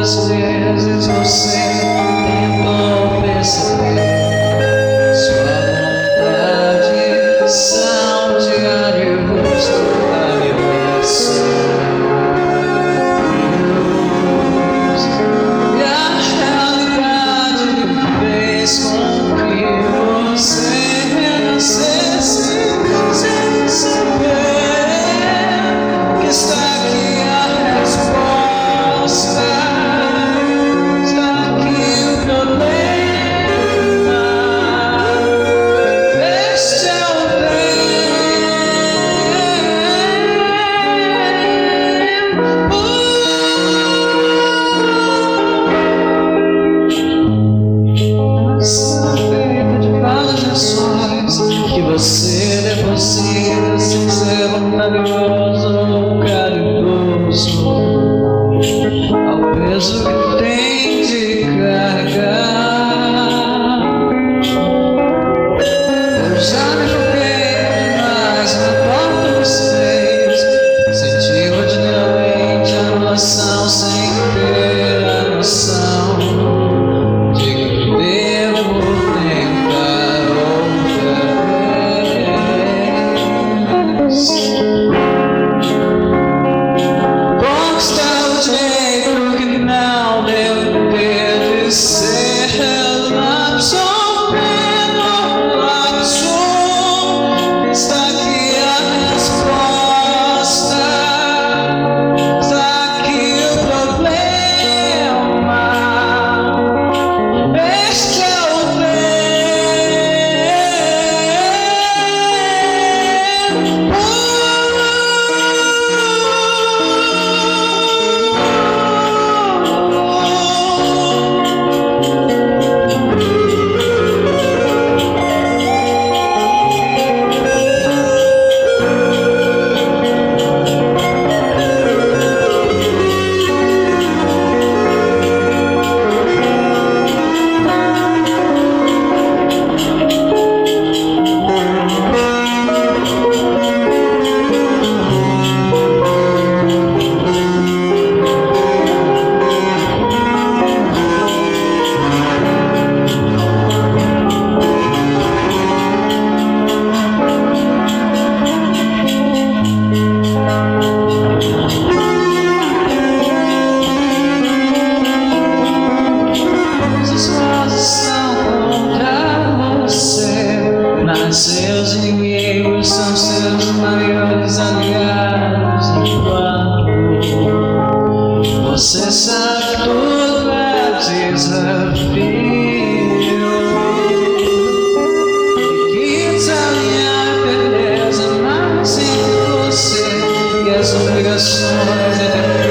Quantas vezes você tentou perceber sua vontade são diários da vibração. E a realidade fez com que você renascesse sem saber que está aqui a resposta. Está aqui o problema. Este é o tempo de validações que você deposita sem ser vantajoso ou caridoso ao peso que tem de carregar. Eu já me foquei demais na porta dos três, senti ordinariamente a anulação sem ter a noção de que devo tentar outra vez. Conquistar o direito que não devo ter de ser absorvendo o lapso. Está aqui a resposta. Está aqui o problema. Este é o seus inimigos são seus maiores aliados. Enquanto você sabe tudo é desafio que desalinhar a beleza mais entre você e as obrigações.